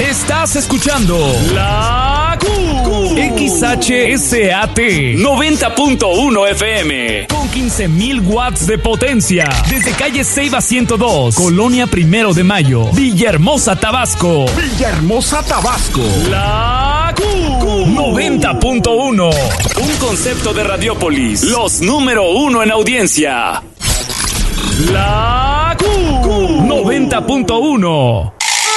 Estás escuchando La XHSAT 90.1 FM con 15,000 watts de potencia desde calle Ceiba 102, Colonia Primero de Mayo, Villahermosa, Tabasco. Villahermosa, Tabasco. La 90.1. Un concepto de Radiópolis, los número 1 en audiencia. La 90.1.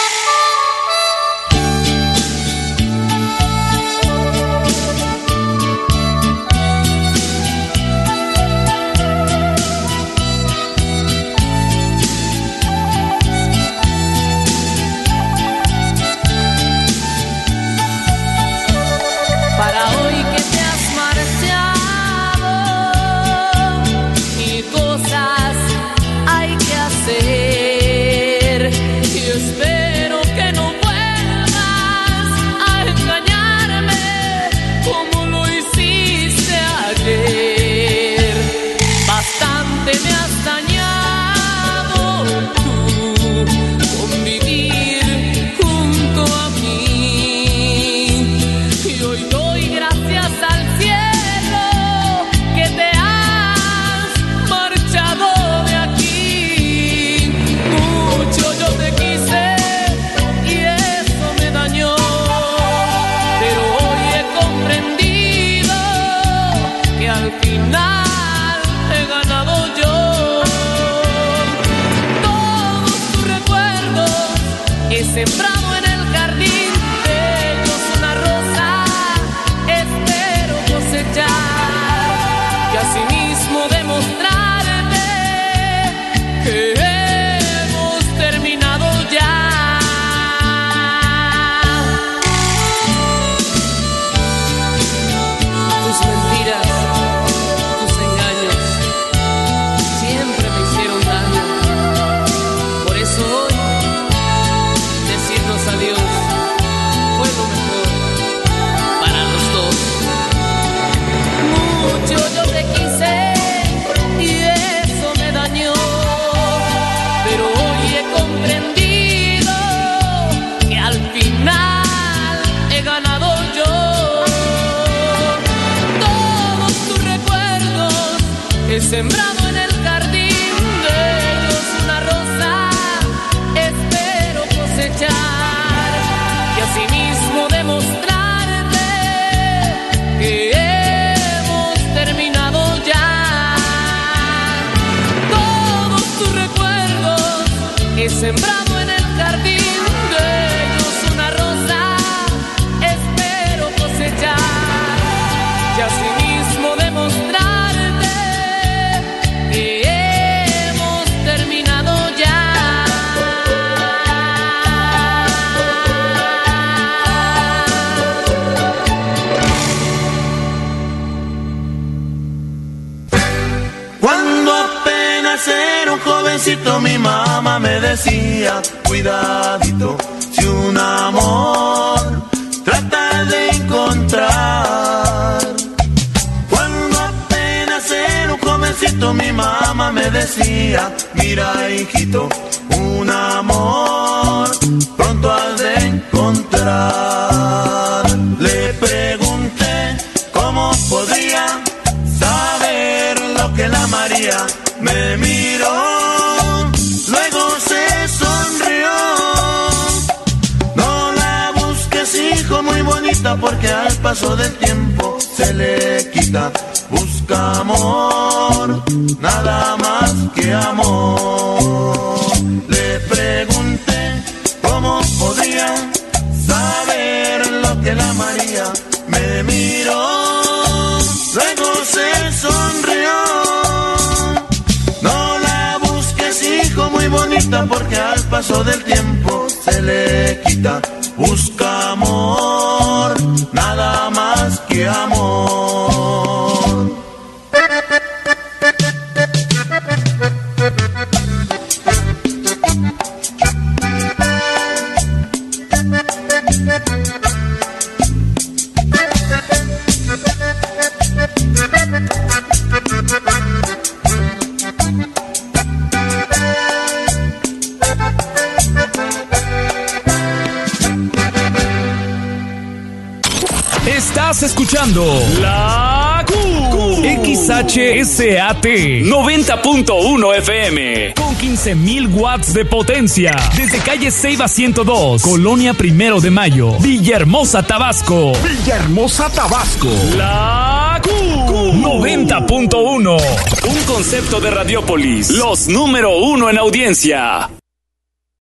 Sembrado en el jardín de ellos una rosa, espero cosechar y asimismo demostrarte que hemos terminado ya. Tus mentiras, tus engaños siempre me hicieron daño, por eso hoy adiós fue lo mejor para los dos. Mucho yo te quise y eso me dañó, pero hoy he comprendido que al final he ganado yo. Todos tus recuerdos he sembrado en el jardín de ellos una rosa, espero cosechar y asimismo demostrarte que hemos terminado ya. Todos tus recuerdos he sembrado en el jardín de ellos una rosa, espero cosechar y asimismo demostrarte que hemos terminado ya. Era un jovencito, mi mamá me decía, cuidadito, si un amor trata de encontrar. Cuando apenas era un jovencito, mi mamá me decía, mira hijito, un amor pronto has de encontrar. Le pregunté cómo podría saber lo que la María. Me miró, luego se sonrió. No la busques, hijo, muy bonita, porque al paso del tiempo se le quita. Busca amor, nada más que amor. Le pregunté cómo podría saber lo que la María. Me miró, luego se sonrió. Muy bonita, porque al paso del tiempo se le quita. Busca amor, nada más que amor. Estás escuchando La Q. XHSAT 90.1 FM con 15,000 watts de potencia. Desde calle Ceiba 102, Colonia Primero de Mayo, Villahermosa, Tabasco. Villahermosa, Tabasco. La Q 90.1. Un concepto de Radiopolis. Los número 1 en audiencia.